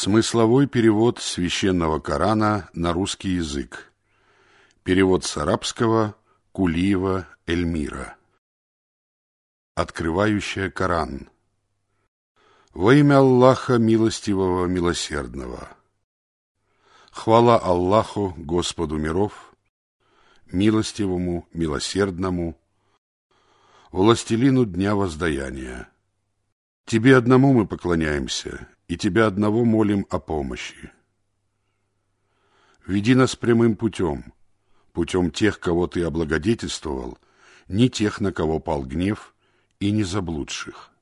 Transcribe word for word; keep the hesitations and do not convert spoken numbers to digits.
Смысловой перевод священного Корана на русский язык. Перевод с арабского Кулиева Эльмира. Открывающая Коран. Во имя Аллаха Милостивого Милосердного. Хвала Аллаху, Господу миров, Милостивому, Милосердному, Властелину дня воздаяния. Тебе одному мы поклоняемся, и Тебя одного молим о помощи. Веди нас прямым путем, путем тех, кого Ты облагодетельствовал, не тех, на кого пал гнев, и не заблудших.